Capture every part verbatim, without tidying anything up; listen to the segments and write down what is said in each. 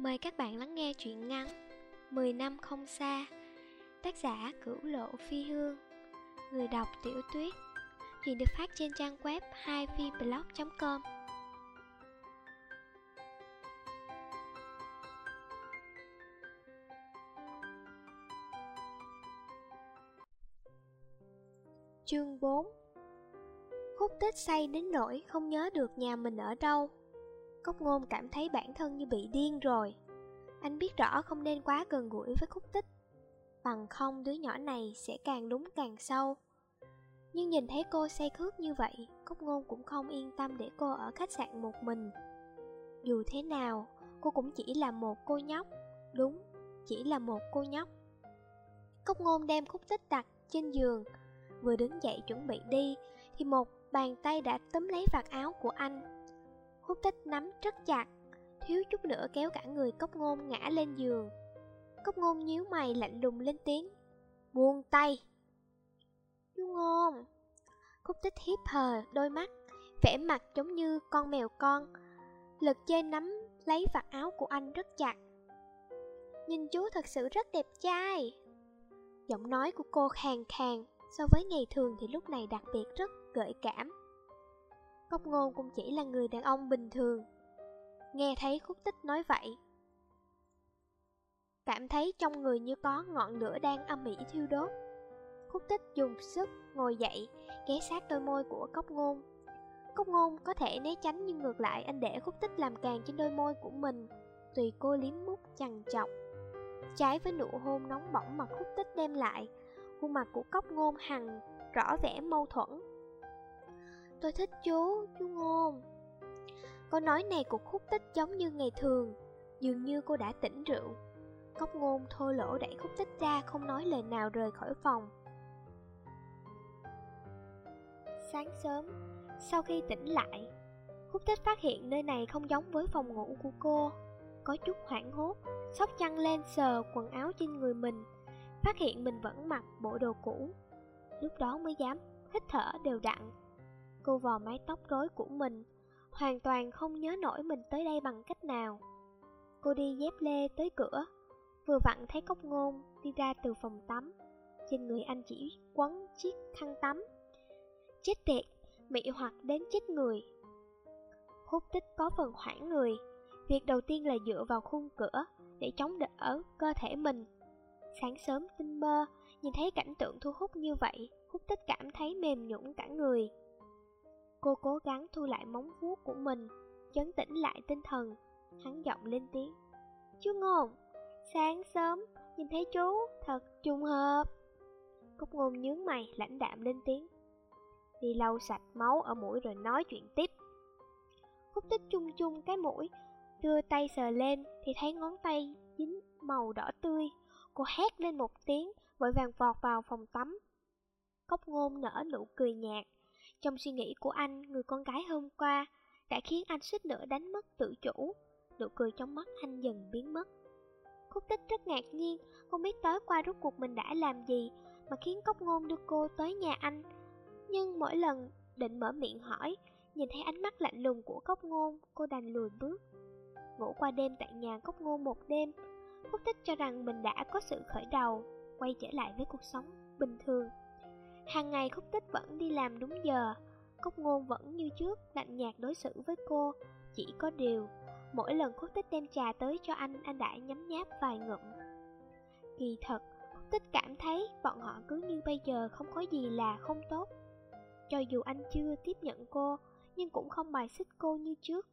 Mời các bạn lắng nghe truyện ngắn Mười năm không xa. Tác giả Cửu Lộ Phi Hương. Người đọc Tiểu Tuyết. Chuyện được phát trên trang web hai phi blog chấm com. Chương bốn. Khúc Tích say đến nỗi không nhớ được nhà mình ở đâu. Cốc Ngôn cảm thấy bản thân như bị điên rồi. Anh biết rõ không nên quá gần gũi với Khúc Tích, bằng không đứa nhỏ này sẽ càng lún càng sâu. Nhưng nhìn thấy cô say khướt như vậy, Cốc Ngôn cũng không yên tâm để cô ở khách sạn một mình. Dù thế nào, cô cũng chỉ là một cô nhóc. Đúng, chỉ là một cô nhóc. Cốc Ngôn đem Khúc Tích đặt trên giường, vừa đứng dậy chuẩn bị đi thì một bàn tay đã túm lấy vạt áo của anh. Khúc Tích nắm rất chặt, thiếu chút nữa kéo cả người Cốc Ngôn ngã lên giường. Cốc Ngôn nhíu mày lạnh lùng lên tiếng: "Buông tay!" "Chú Ngôn!" Khúc Tích híp hờ đôi mắt, vẻ mặt giống như con mèo con, lực chê nắm lấy vạt áo của anh rất chặt. "Nhìn chú thật sự rất đẹp trai." Giọng nói của cô khàn khàn, so với ngày thường thì lúc này đặc biệt rất gợi cảm. Cốc Ngôn cũng chỉ là người đàn ông bình thường. Nghe thấy Khúc Tích nói vậy, cảm thấy trong người như có ngọn lửa đang âm ỉ thiêu đốt. Khúc Tích dùng sức ngồi dậy, ghé sát đôi môi của Cốc Ngôn. Cốc Ngôn có thể né tránh, nhưng ngược lại anh để Khúc Tích làm càng trên đôi môi của mình, tùy cô liếm mút chằn chọc. Trái với nụ hôn nóng bỏng mà Khúc Tích đem lại, khuôn mặt của Cốc Ngôn hằn rõ vẻ mâu thuẫn. "Tôi thích chú, chú Ngôn." Câu nói này của Khúc Tích giống như ngày thường, dường như cô đã tỉnh rượu. Cốc Ngôn thô lỗ đẩy Khúc Tích ra, không nói lời nào rời khỏi phòng. Sáng sớm, sau khi tỉnh lại, Khúc Tích phát hiện nơi này không giống với phòng ngủ của cô. Có chút hoảng hốt, xốc chăn lên sờ quần áo trên người mình, phát hiện mình vẫn mặc bộ đồ cũ. Lúc đó mới dám hít thở đều đặn. Cô vò mái tóc rối của mình, hoàn toàn không nhớ nổi mình tới đây bằng cách nào. Cô đi dép lê tới cửa, vừa vặn thấy Cốc Ngôn đi ra từ phòng tắm. Trên người anh chỉ quấn chiếc khăn tắm. Chết tiệt, mị hoặc đến chết người. Khúc Tích có phần hoảng người. Việc đầu tiên là dựa vào khung cửa để chống đỡ cơ thể mình. Sáng sớm tinh mơ, nhìn thấy cảnh tượng thu hút như vậy, Khúc Tích cảm thấy mềm nhũn cả người. Cô cố gắng thu lại móng vuốt của mình, trấn tĩnh lại tinh thần, hắn giọng lên tiếng: "Chú Ngôn, sáng sớm nhìn thấy chú, thật trùng hợp." Cốc Ngôn nhướng mày lãnh đạm lên tiếng: "Đi lau sạch máu ở mũi rồi nói chuyện tiếp." Khúc Tích chung chung cái mũi, đưa tay sờ lên thì thấy ngón tay dính màu đỏ tươi. Cô hét lên một tiếng, vội vàng vọt vào phòng tắm. Cốc Ngôn nở nụ cười nhạt. Trong suy nghĩ của anh, người con gái hôm qua đã khiến anh suýt nữa đánh mất tự chủ. Nụ cười trong mắt anh dần biến mất. Khúc Tích rất ngạc nhiên, không biết tối qua rốt cuộc mình đã làm gì mà khiến Cốc Ngôn đưa cô tới nhà anh. Nhưng mỗi lần định mở miệng hỏi, nhìn thấy ánh mắt lạnh lùng của Cốc Ngôn, cô đành lùi bước. Ngủ qua đêm tại nhà Cốc Ngôn một đêm, Khúc Tích cho rằng mình đã có sự khởi đầu, quay trở lại với cuộc sống bình thường. Hàng ngày Khúc Tích vẫn đi làm đúng giờ, Cốc Ngôn vẫn như trước lạnh nhạt đối xử với cô. Chỉ có điều, mỗi lần Khúc Tích đem trà tới cho anh, anh đã nhấm nháp vài ngụm. Kỳ thật, Khúc Tích cảm thấy bọn họ cứ như bây giờ không có gì là không tốt. Cho dù anh chưa tiếp nhận cô, nhưng cũng không bài xích cô như trước.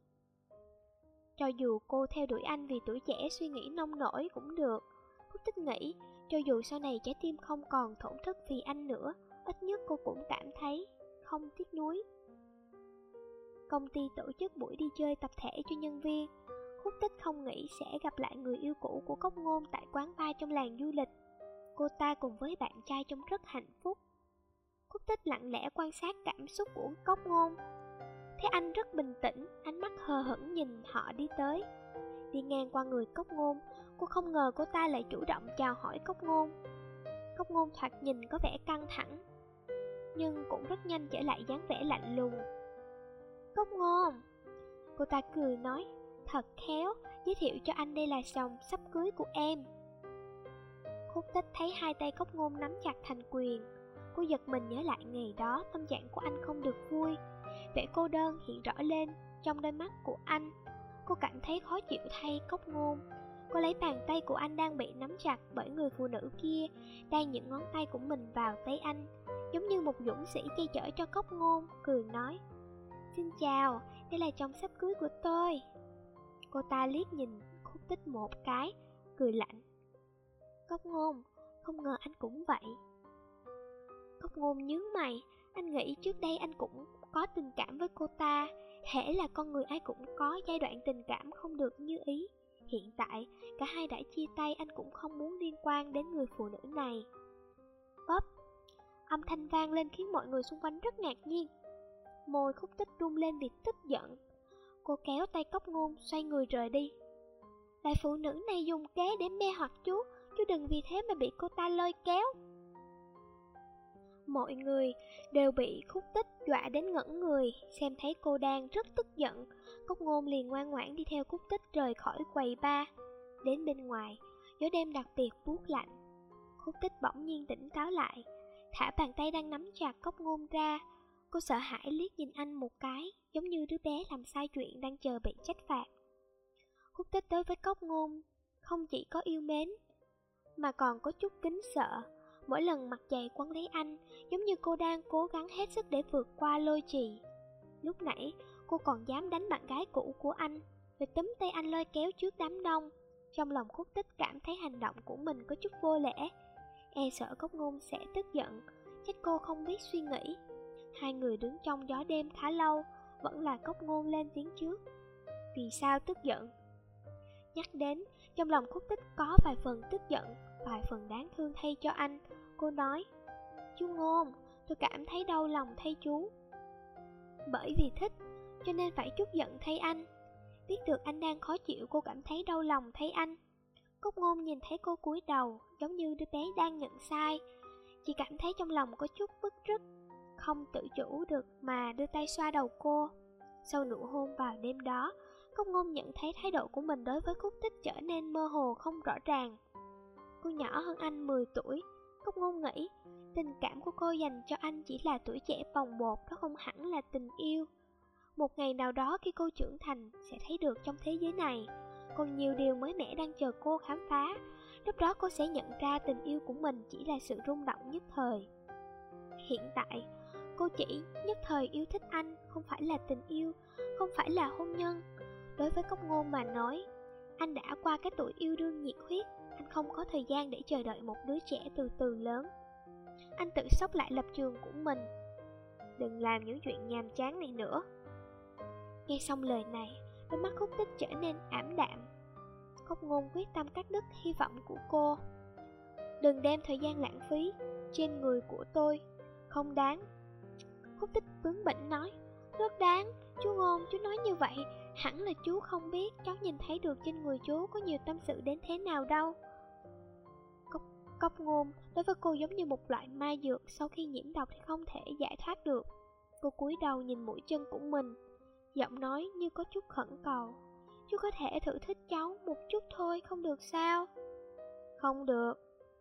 Cho dù cô theo đuổi anh vì tuổi trẻ suy nghĩ nông nổi cũng được. Khúc Tích nghĩ, cho dù sau này trái tim không còn thổn thức vì anh nữa, ít nhất cô cũng cảm thấy không tiếc nuối. Công ty tổ chức buổi đi chơi tập thể cho nhân viên. Khúc Tích không nghĩ sẽ gặp lại người yêu cũ của Cốc Ngôn tại quán bar trong làng du lịch. Cô ta cùng với bạn trai trông rất hạnh phúc. Khúc Tích lặng lẽ quan sát cảm xúc của Cốc Ngôn. Thấy anh rất bình tĩnh, ánh mắt hờ hững nhìn họ đi tới. Đi ngang qua người Cốc Ngôn, cô không ngờ cô ta lại chủ động chào hỏi Cốc Ngôn. Cốc Ngôn thoạt nhìn có vẻ căng thẳng, nhưng cũng rất nhanh trở lại dáng vẻ lạnh lùng. "Cốc Ngôn," cô ta cười nói, thật khéo, giới thiệu cho anh đây là chồng sắp cưới của em. Khúc Tích thấy hai tay Cốc Ngôn nắm chặt thành quyền. Cô giật mình nhớ lại ngày đó, tâm trạng của anh không được vui. Vẻ cô đơn hiện rõ lên trong đôi mắt của anh. Cô cảm thấy khó chịu thay Cốc Ngôn. Cô lấy bàn tay của anh đang bị nắm chặt bởi người phụ nữ kia, đan những ngón tay của mình vào tay anh, giống như một dũng sĩ che chở cho Cốc Ngôn, cười nói: "Xin chào, đây là chồng sắp cưới của tôi." Cô ta liếc nhìn Khúc Tích một cái, cười lạnh: "Cốc Ngôn, không ngờ anh cũng vậy." Cốc Ngôn nhướng mày, anh nghĩ trước đây anh cũng có tình cảm với cô ta. Hễ là con người ai cũng có giai đoạn tình cảm không được như ý. Hiện tại, cả hai đã chia tay, anh cũng không muốn liên quan đến người phụ nữ này. Bóp! Âm thanh vang lên khiến mọi người xung quanh rất ngạc nhiên. Môi Khúc Tích rung lên vì tức giận. Cô kéo tay Cốc Ngôn xoay người rời đi. Lại phụ nữ này dùng kế để mê hoặc chú, chú đừng vì thế mà bị cô ta lôi kéo. Mọi người đều bị Khúc Tích dọa đến ngẩn người. Xem thấy cô đang rất tức giận, Cốc Ngôn liền ngoan ngoãn đi theo Khúc Tích rời khỏi quầy bar. Đến bên ngoài, gió đêm đặc biệt buốt lạnh. Khúc Tích bỗng nhiên tỉnh táo lại, thả bàn tay đang nắm chặt Cốc Ngôn ra. Cô sợ hãi liếc nhìn anh một cái, giống như đứa bé làm sai chuyện đang chờ bị trách phạt. Khúc Tích đối với Cốc Ngôn không chỉ có yêu mến, mà còn có chút kính sợ. Mỗi lần mặt dày quấn lấy anh, giống như cô đang cố gắng hết sức để vượt qua lôi trì. Lúc nãy, cô còn dám đánh bạn gái cũ của anh, rồi túm tay anh lôi kéo trước đám đông. Trong lòng Khúc Tích cảm thấy hành động của mình có chút vô lễ, e sợ Cốc Ngôn sẽ tức giận, trách cô không biết suy nghĩ. Hai người đứng trong gió đêm khá lâu, vẫn là Cốc Ngôn lên tiếng trước. Vì sao tức giận? Nhắc đến, trong lòng Khúc Tích có vài phần tức giận, vài phần đáng thương thay cho anh. Cô nói: "Chú Ngôn, tôi cảm thấy đau lòng thay chú. Bởi vì thích, cho nên phải chút giận thay anh. Biết được anh đang khó chịu, cô cảm thấy đau lòng thay anh." Cốc Ngôn nhìn thấy cô cúi đầu, giống như đứa bé đang nhận sai, chỉ cảm thấy trong lòng có chút bứt rứt, không tự chủ được mà đưa tay xoa đầu cô. Sau nụ hôn vào đêm đó, Cốc Ngôn nhận thấy thái độ của mình đối với Khúc Tích trở nên mơ hồ không rõ ràng. Cô nhỏ hơn anh mười tuổi. Cốc Ngôn nghĩ tình cảm của cô dành cho anh chỉ là tuổi trẻ bồng bột, đó không hẳn là tình yêu. Một ngày nào đó khi cô trưởng thành sẽ thấy được trong thế giới này còn nhiều điều mới mẻ đang chờ cô khám phá. Lúc đó cô sẽ nhận ra tình yêu của mình chỉ là sự rung động nhất thời. Hiện tại, cô chỉ nhất thời yêu thích anh, không phải là tình yêu, không phải là hôn nhân. Đối với Cốc Ngôn mà nói, anh đã qua cái tuổi yêu đương nhiệt huyết. Anh không có thời gian để chờ đợi một đứa trẻ từ từ lớn. Anh tự sốc lại lập trường của mình. Đừng làm những chuyện nhàm chán này nữa. Nghe xong lời này, đôi mắt Khúc Tích trở nên ảm đạm. Cốc Ngôn quyết tâm cắt đứt hy vọng của cô. Đừng đem thời gian lãng phí trên người của tôi, không đáng. Khúc Tích bướng bỉnh nói: Rất đáng, chú Ngôn, chú nói như vậy, hẳn là chú không biết cháu nhìn thấy được trên người chú có nhiều tâm sự đến thế nào đâu. Cốc, Cốc Ngôn đối với cô giống như một loại ma dược, sau khi nhiễm độc thì không thể giải thoát được. Cô cúi đầu nhìn mũi chân của mình, giọng nói như có chút khẩn cầu: Chú có thể thử thích cháu một chút thôi, không được sao? Không được.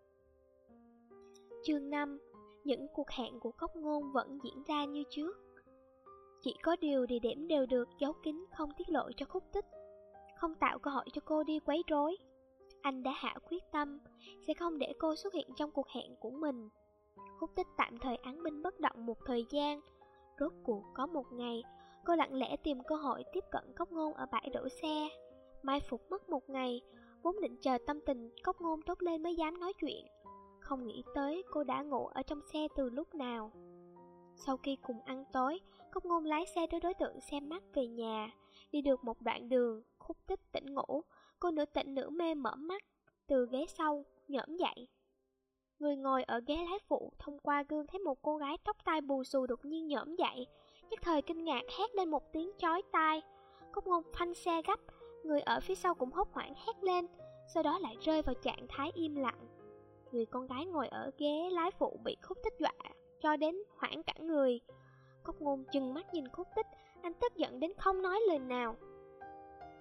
Chương năm. Những cuộc hẹn của Cốc Ngôn vẫn diễn ra như trước. Chỉ có điều địa điểm đều được giấu kín, không tiết lộ cho Khúc Tích, không tạo cơ hội cho cô đi quấy rối. Anh đã hạ quyết tâm sẽ không để cô xuất hiện trong cuộc hẹn của mình. Khúc Tích tạm thời án binh bất động một thời gian. Rốt cuộc có một ngày, cô lặng lẽ tìm cơ hội tiếp cận Cốc Ngôn ở bãi đổ xe. Mai phục mất một ngày, vốn định chờ tâm tình Cốc Ngôn tốt lên mới dám nói chuyện. Không nghĩ tới cô đã ngủ ở trong xe từ lúc nào. Sau khi cùng ăn tối, Cốc Ngôn lái xe đưa đối tượng xem mắt về nhà. Đi được một đoạn đường, Khúc Tích tỉnh ngủ. Cô nửa tỉnh nửa mê mở mắt, từ ghế sau nhổm dậy. Người ngồi ở ghế lái phụ thông qua gương thấy một cô gái tóc tai bù xù đột nhiên nhổm dậy, nhất thời kinh ngạc hét lên một tiếng chói tai. Cốc Ngôn phanh xe gấp, người ở phía sau cũng hốt hoảng hét lên, sau đó lại rơi vào trạng thái im lặng. Người con gái ngồi ở ghế lái phụ bị Khúc Tích dọa cho đến hoảng cả người. Cốc Ngôn trừng mắt nhìn Khúc Tích, anh tức giận đến không nói lời nào.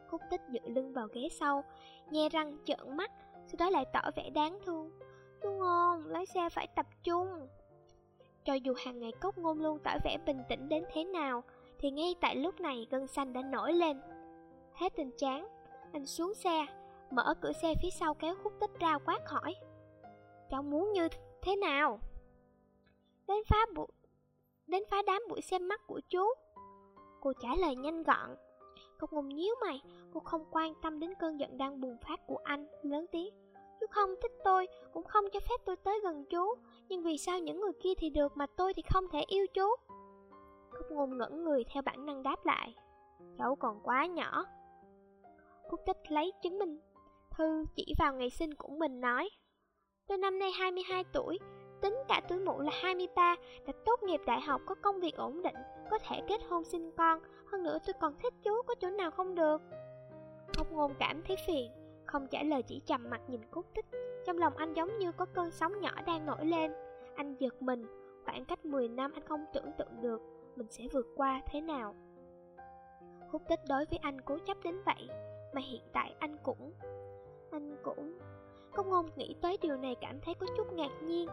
Khúc Tích dựa lưng vào ghế sau, nhe răng trợn mắt, sau đó lại tỏ vẻ đáng thương. Chú Ngôn, lái xe phải tập trung. Cho dù hàng ngày Cốc Ngôn luôn tỏ vẻ bình tĩnh đến thế nào, thì ngay tại lúc này gân xanh đã nổi lên. Hết tình chán, anh xuống xe, mở cửa xe phía sau kéo Khúc Tích ra quát hỏi: Cháu muốn như thế nào? Đến phá buổi, đến phá đám buổi xem mắt của chú. Cô trả lời nhanh gọn. Cốc Ngôn nhíu mày, cô không quan tâm đến cơn giận đang bùng phát của anh, lớn tiếng: Chú không thích tôi, cũng không cho phép tôi tới gần chú, nhưng vì sao những người kia thì được mà tôi thì không thể yêu chú? Cốc Ngôn ngẩn người theo bản năng đáp lại: Cháu còn quá nhỏ. Khúc Tích lấy chứng minh thư chỉ vào ngày sinh của mình nói: Tôi năm nay hai mươi hai tuổi, tính cả tuổi mụ là hai mươi ba, đã tốt nghiệp đại học, có công việc ổn định, có thể kết hôn sinh con. Hơn nữa tôi còn thích chú, có chỗ nào không được? Cốc Ngôn cảm thấy phiền, không trả lời, chỉ trầm mặt nhìn Khúc Tích. Trong lòng anh giống như có cơn sóng nhỏ đang nổi lên. Anh giật mình, khoảng cách mười năm anh không tưởng tượng được mình sẽ vượt qua thế nào. Khúc Tích đối với anh cố chấp đến vậy, mà hiện tại anh cũng... Anh cũng... Cốc Ngôn nghĩ tới điều này cảm thấy có chút ngạc nhiên.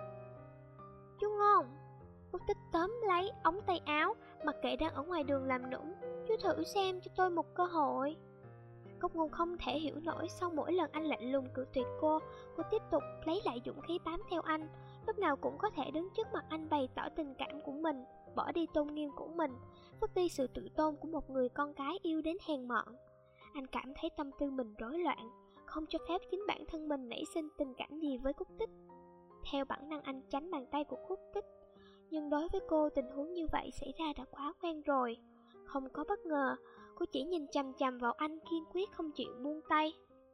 Chú Ngôn! Khúc Tích tóm lấy ống tay áo, mặc kệ đang ở ngoài đường làm nũng. Chú thử xem cho tôi một cơ hội. Cốc Ngôn không thể hiểu nổi, sau mỗi lần anh lạnh lùng cự tuyệt cô, cô tiếp tục lấy lại dũng khí bám theo anh. Lúc nào cũng có thể đứng trước mặt anh bày tỏ tình cảm của mình, bỏ đi tôn nghiêm của mình, vứt đi sự tự tôn của một người con gái yêu đến hèn mọn. Anh cảm thấy tâm tư mình rối loạn, không cho phép chính bản thân mình nảy sinh tình cảm gì với Khúc Tích. Theo bản năng anh tránh bàn tay của Khúc Tích, nhưng đối với cô tình huống như vậy xảy ra đã quá quen rồi. Không có bất ngờ, cô chỉ nhìn chằm chằm vào anh, kiên quyết không chịu buông tay.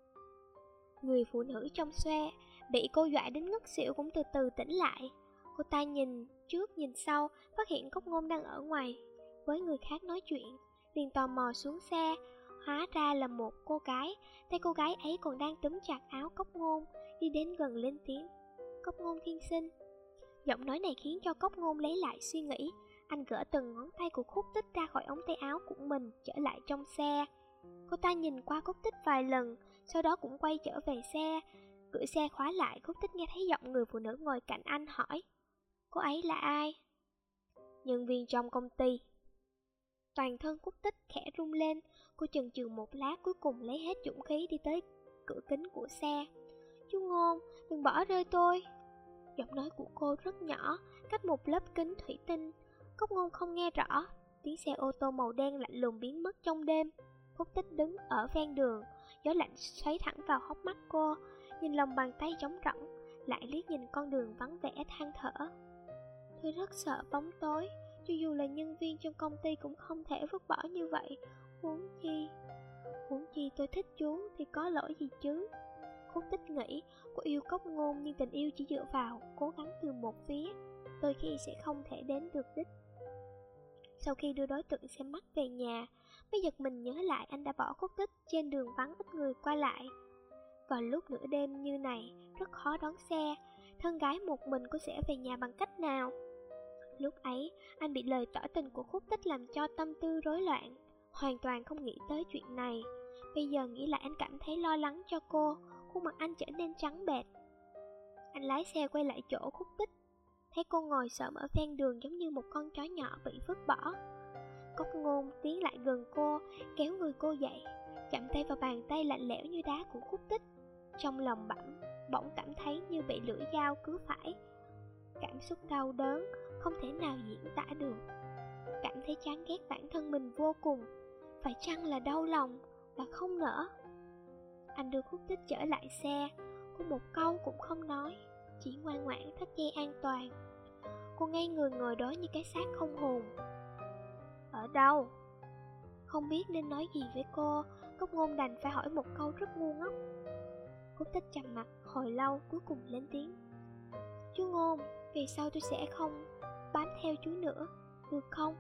Người phụ nữ trong xe bị cô dọa đến ngất xỉu cũng từ từ tỉnh lại. Cô ta nhìn trước nhìn sau, phát hiện Cốc Ngôn đang ở ngoài với người khác nói chuyện, liền tò mò xuống xe. Hóa ra là một cô gái, tay cô gái ấy còn đang túm chặt áo Cốc Ngôn, đi đến gần lên tiếng: Cốc Ngôn tiên sinh. Giọng nói này khiến cho Cốc Ngôn lấy lại suy nghĩ. Anh gỡ từng ngón tay của Khúc Tích ra khỏi ống tay áo của mình, trở lại trong xe. Cô ta nhìn qua Khúc Tích vài lần, sau đó cũng quay trở về xe. Cửa xe khóa lại, Khúc Tích nghe thấy giọng người phụ nữ ngồi cạnh anh hỏi: Cô ấy là ai? Nhân viên trong công ty. Toàn thân Khúc Tích khẽ rung lên, cô chần chừ một lát, cuối cùng lấy hết dũng khí đi tới cửa kính của xe. Chú Ngôn, đừng bỏ rơi tôi. Giọng nói của cô rất nhỏ, cách một lớp kính thủy tinh. Cốc Ngôn không nghe rõ. Tiếng xe ô tô màu đen lạnh lùng biến mất trong đêm. Khúc Tích đứng ở ven đường, gió lạnh xoáy thẳng vào hốc mắt cô, nhìn lòng bàn tay trống rỗng, lại liếc nhìn con đường vắng vẻ than thở. Tôi rất sợ bóng tối, cho dù là nhân viên trong công ty cũng không thể vứt bỏ như vậy. Huống chi, huống chi tôi thích chú thì có lỗi gì chứ? Khúc Tích nghĩ, cô yêu Cốc Ngôn nhưng tình yêu chỉ dựa vào cố gắng từ một phía, đôi khi sẽ không thể đến được đích. Sau khi đưa đối tượng xem mắt về nhà, mới giật mình nhớ lại anh đã bỏ Khúc Tích trên đường vắng ít người qua lại. Vào lúc nửa đêm như này, rất khó đón xe, thân gái một mình cô sẽ về nhà bằng cách nào? Lúc ấy, anh bị lời tỏ tình của Khúc Tích làm cho tâm tư rối loạn, hoàn toàn không nghĩ tới chuyện này. Bây giờ nghĩ lại anh cảm thấy lo lắng cho cô, khuôn mặt anh trở nên trắng bệch. Anh lái xe quay lại chỗ Khúc Tích, thấy cô ngồi sợm ở ven đường giống như một con chó nhỏ bị vứt bỏ. Cốc Ngôn tiến lại gần cô, kéo người cô dậy, chạm tay vào bàn tay lạnh lẽo như đá của Khúc Tích. Trong lòng bỗng bỗng cảm thấy như bị lưỡi dao cứa phải. Cảm xúc đau đớn không thể nào diễn tả được. Cảm thấy chán ghét bản thân mình vô cùng. Phải chăng là đau lòng, là không nỡ? Anh đưa Khúc Tích trở lại xe, cô một câu cũng không nói, chỉ ngoan ngoãn thắt dây an toàn. Cô ngây người ngồi đó như cái xác không hồn. Ở đâu? Không biết nên nói gì với cô, Cốc Ngôn đành phải hỏi một câu rất ngu ngốc. Khúc Tích trầm mặt hồi lâu, cuối cùng lên tiếng: Chú Ngôn, vì sao tôi sẽ không bám theo chú nữa, được không?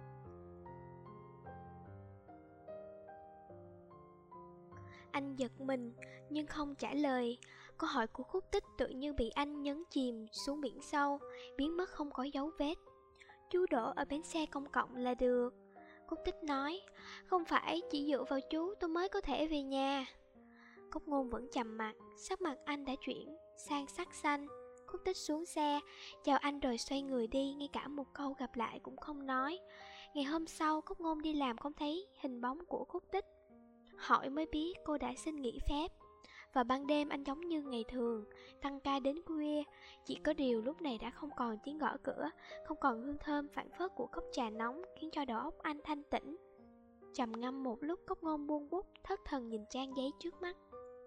Anh giật mình, nhưng không trả lời. Câu hỏi của Khúc Tích tự như bị anh nhấn chìm xuống biển sâu, biến mất không có dấu vết. Chú đổ ở bến xe công cộng là được. Cúc Tích nói, không phải chỉ dựa vào chú tôi mới có thể về nhà. Cốc Ngôn vẫn trầm mặc, sắc mặt anh đã chuyển sang sắc xanh. Cúc Tích xuống xe, chào anh rồi xoay người đi, ngay cả một câu gặp lại cũng không nói. Ngày hôm sau, Cốc Ngôn đi làm không thấy hình bóng của Cúc Tích. Hỏi mới biết cô đã xin nghỉ phép. Vào ban đêm anh giống như ngày thường, tăng ca đến khuya. Chỉ có điều lúc này đã không còn tiếng gõ cửa, không còn hương thơm phảng phất của cốc trà nóng, khiến cho đầu óc anh thanh tĩnh. Trầm ngâm một lúc, Cốc Ngôn buông bút, thất thần nhìn trang giấy trước mắt.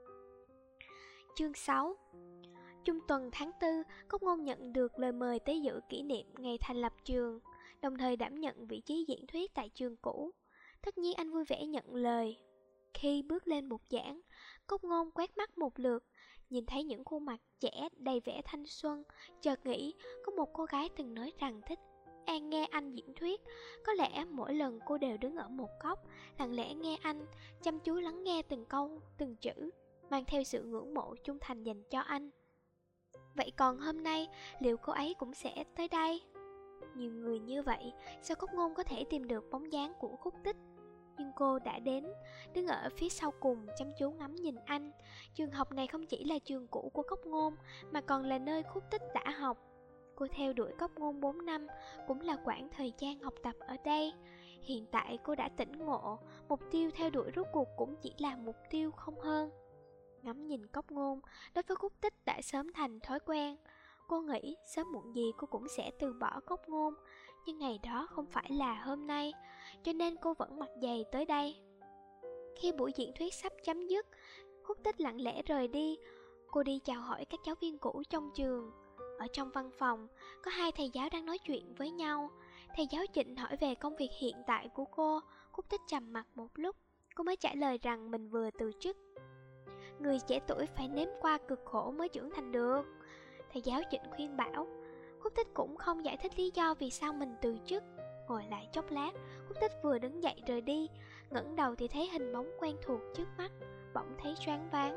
Chương sáu. Trung tuần tháng tư, Cốc Ngôn nhận được lời mời tới dự kỷ niệm ngày thành lập trường, đồng thời đảm nhận vị trí diễn thuyết tại trường cũ. Tất nhiên anh vui vẻ nhận lời. Khi bước lên bục giảng, Cốc Ngôn quét mắt một lượt, nhìn thấy những khuôn mặt trẻ đầy vẻ thanh xuân, chợt nghĩ có một cô gái từng nói rằng thích An nghe anh diễn thuyết. Có lẽ mỗi lần cô đều đứng ở một góc, lặng lẽ nghe anh, chăm chú lắng nghe từng câu, từng chữ, mang theo sự ngưỡng mộ trung thành dành cho anh. Vậy còn hôm nay, liệu cô ấy cũng sẽ tới đây? Nhiều người như vậy, sao Cốc Ngôn có thể tìm được bóng dáng của Khúc Tích? Nhưng cô đã đến, đứng ở phía sau cùng chăm chú ngắm nhìn anh. Trường học này không chỉ là trường cũ của Cốc Ngôn, mà còn là nơi Khúc Tích đã học. Cô theo đuổi Cốc Ngôn bốn năm, cũng là quãng thời gian học tập ở đây. Hiện tại cô đã tỉnh ngộ, mục tiêu theo đuổi rốt cuộc cũng chỉ là mục tiêu không hơn. Ngắm nhìn Cốc Ngôn, đối với Khúc Tích đã sớm thành thói quen. Cô nghĩ sớm muộn gì cô cũng sẽ từ bỏ Cốc Ngôn, nhưng ngày đó không phải là hôm nay, cho nên cô vẫn mặc giày tới đây. Khi buổi diễn thuyết sắp chấm dứt, Khúc Tích lặng lẽ rời đi. Cô đi chào hỏi các giáo viên cũ trong trường. Ở trong văn phòng, có hai thầy giáo đang nói chuyện với nhau. Thầy giáo Trịnh hỏi về công việc hiện tại của cô. Khúc Tích trầm mặc một lúc, cô mới trả lời rằng mình vừa từ chức. Người trẻ tuổi phải nếm qua cực khổ mới trưởng thành được, thầy giáo Trịnh khuyên bảo. Khúc Tích cũng không giải thích lý do vì sao mình từ chức. Ngồi lại chốc lát, Khúc Tích vừa đứng dậy rời đi, ngẩng đầu thì thấy hình bóng quen thuộc trước mắt, bỗng thấy choáng váng.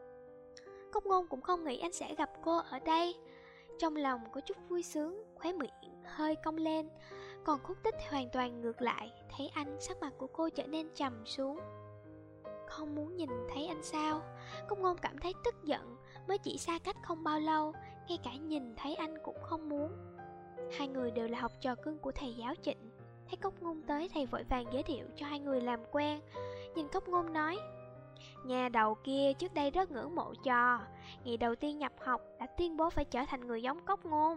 Cốc Ngôn cũng không nghĩ anh sẽ gặp cô ở đây. Trong lòng có chút vui sướng, khóe miệng hơi cong lên. Còn Khúc Tích hoàn toàn ngược lại, thấy anh sắc mặt của cô trở nên trầm xuống. Không muốn nhìn thấy anh sao? Cốc Ngôn cảm thấy tức giận, mới chỉ xa cách không bao lâu, ngay cả nhìn thấy anh cũng không muốn. Hai người đều là học trò cưng của thầy giáo Trịnh. Thấy Cốc Ngôn tới, thầy vội vàng giới thiệu cho hai người làm quen. Nhìn Cốc Ngôn nói, nhà đầu kia trước đây rất ngưỡng mộ trò, ngày đầu tiên nhập học đã tuyên bố phải trở thành người giống Cốc Ngôn.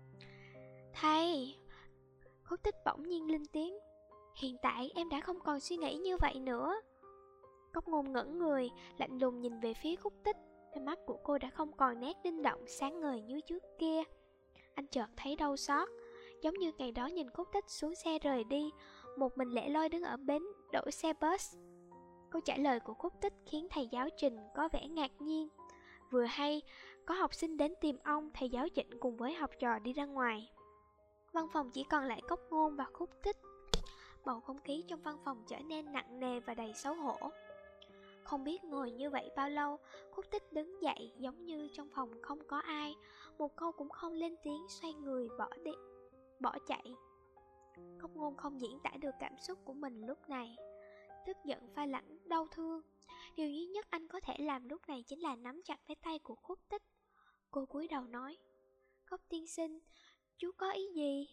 Thầy, Khúc Tích bỗng nhiên lên tiếng, hiện tại em đã không còn suy nghĩ như vậy nữa. Cốc Ngôn ngẩn người, lạnh lùng nhìn về phía Khúc Tích. Đôi mắt của cô đã không còn nét linh động sáng ngời như trước kia. Anh chợt thấy đau xót, giống như ngày đó nhìn Khúc Tích xuống xe rời đi, một mình lẻ loi đứng ở bến đổ xe bus. Câu trả lời của Khúc Tích khiến thầy giáo Trình có vẻ ngạc nhiên. Vừa hay, có học sinh đến tìm ông, thầy giáo Trịnh cùng với học trò đi ra ngoài. Văn phòng chỉ còn lại Cốc Ngôn và Khúc Tích. Bầu không khí trong văn phòng trở nên nặng nề và đầy xấu hổ. Không biết ngồi như vậy bao lâu, Khúc Tích đứng dậy giống như trong phòng không có ai, một câu cũng không lên tiếng, xoay người bỏ đi, bỏ chạy. Cốc Ngôn không diễn tả được cảm xúc của mình lúc này, tức giận pha lẫn đau thương. Điều duy nhất anh có thể làm lúc này chính là nắm chặt lấy tay của Khúc Tích. Cô cúi đầu nói, Cốc tiên sinh, chú có ý gì?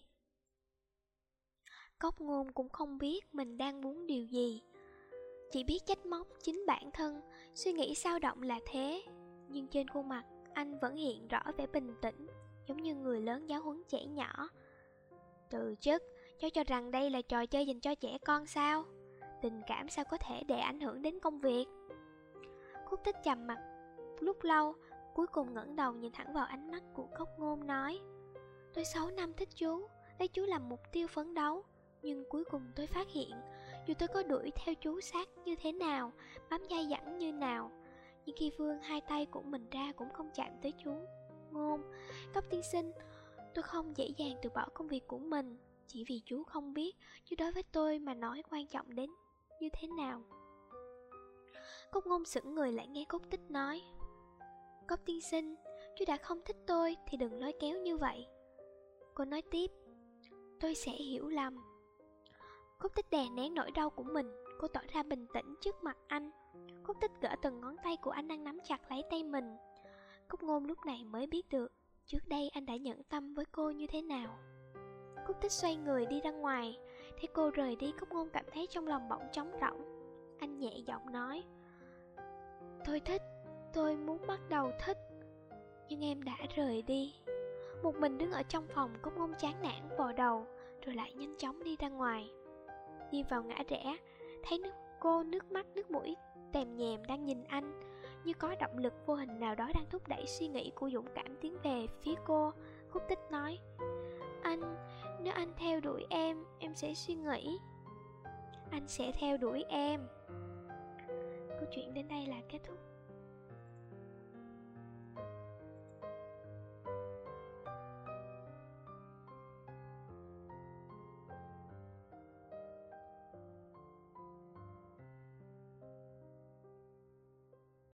Cốc Ngôn cũng không biết mình đang muốn điều gì, chỉ biết trách móc chính bản thân. Suy nghĩ dao động là thế, nhưng trên khuôn mặt anh vẫn hiện rõ vẻ bình tĩnh, giống như người lớn giáo huấn trẻ nhỏ. Từ chức, cháu cho rằng đây là trò chơi dành cho trẻ con sao? Tình cảm sao có thể để ảnh hưởng đến công việc? Khúc Tích trầm mặt lúc lâu, cuối cùng ngẩng đầu nhìn thẳng vào ánh mắt của Cốc Ngôn nói, tôi sáu năm thích chú, lấy chú làm mục tiêu phấn đấu. Nhưng cuối cùng tôi phát hiện, dù tôi có đuổi theo chú sát như thế nào, bám dai dẳng như nào, nhưng khi vươn hai tay của mình ra cũng không chạm tới chú. Ngôn, Cốc tiên sinh, tôi không dễ dàng từ bỏ công việc của mình, chỉ vì chú không biết, chú đối với tôi mà nói quan trọng đến như thế nào. Cốc Ngôn sững người lại nghe Cốc Tích nói, Cốc tiên sinh, chú đã không thích tôi thì đừng lôi kéo như vậy. Cô nói tiếp, tôi sẽ hiểu lầm. Khúc Tích đè nén nỗi đau của mình, cô tỏ ra bình tĩnh trước mặt anh. Khúc Tích gỡ từng ngón tay của anh đang nắm chặt lấy tay mình. Cúc Ngôn lúc này mới biết được trước đây anh đã nhẫn tâm với cô như thế nào. Cúc Tích xoay người đi ra ngoài. Thấy cô rời đi, Cúc Ngôn cảm thấy trong lòng bỗng trống rỗng. Anh nhẹ giọng nói: tôi thích, tôi muốn bắt đầu thích, nhưng em đã rời đi. Một mình đứng ở trong phòng, Cúc Ngôn chán nản vò đầu, rồi lại nhanh chóng đi ra ngoài. Đi vào ngã rẽ, thấy nước cô nước mắt nước mũi tèm nhèm đang nhìn anh, như có động lực vô hình nào đó đang thúc đẩy suy nghĩ của Dũng Cảm tiến về phía cô. Khúc Tích nói: Anh, nếu anh theo đuổi em, em sẽ suy nghĩ. Anh sẽ theo đuổi em. Câu chuyện đến đây là kết thúc.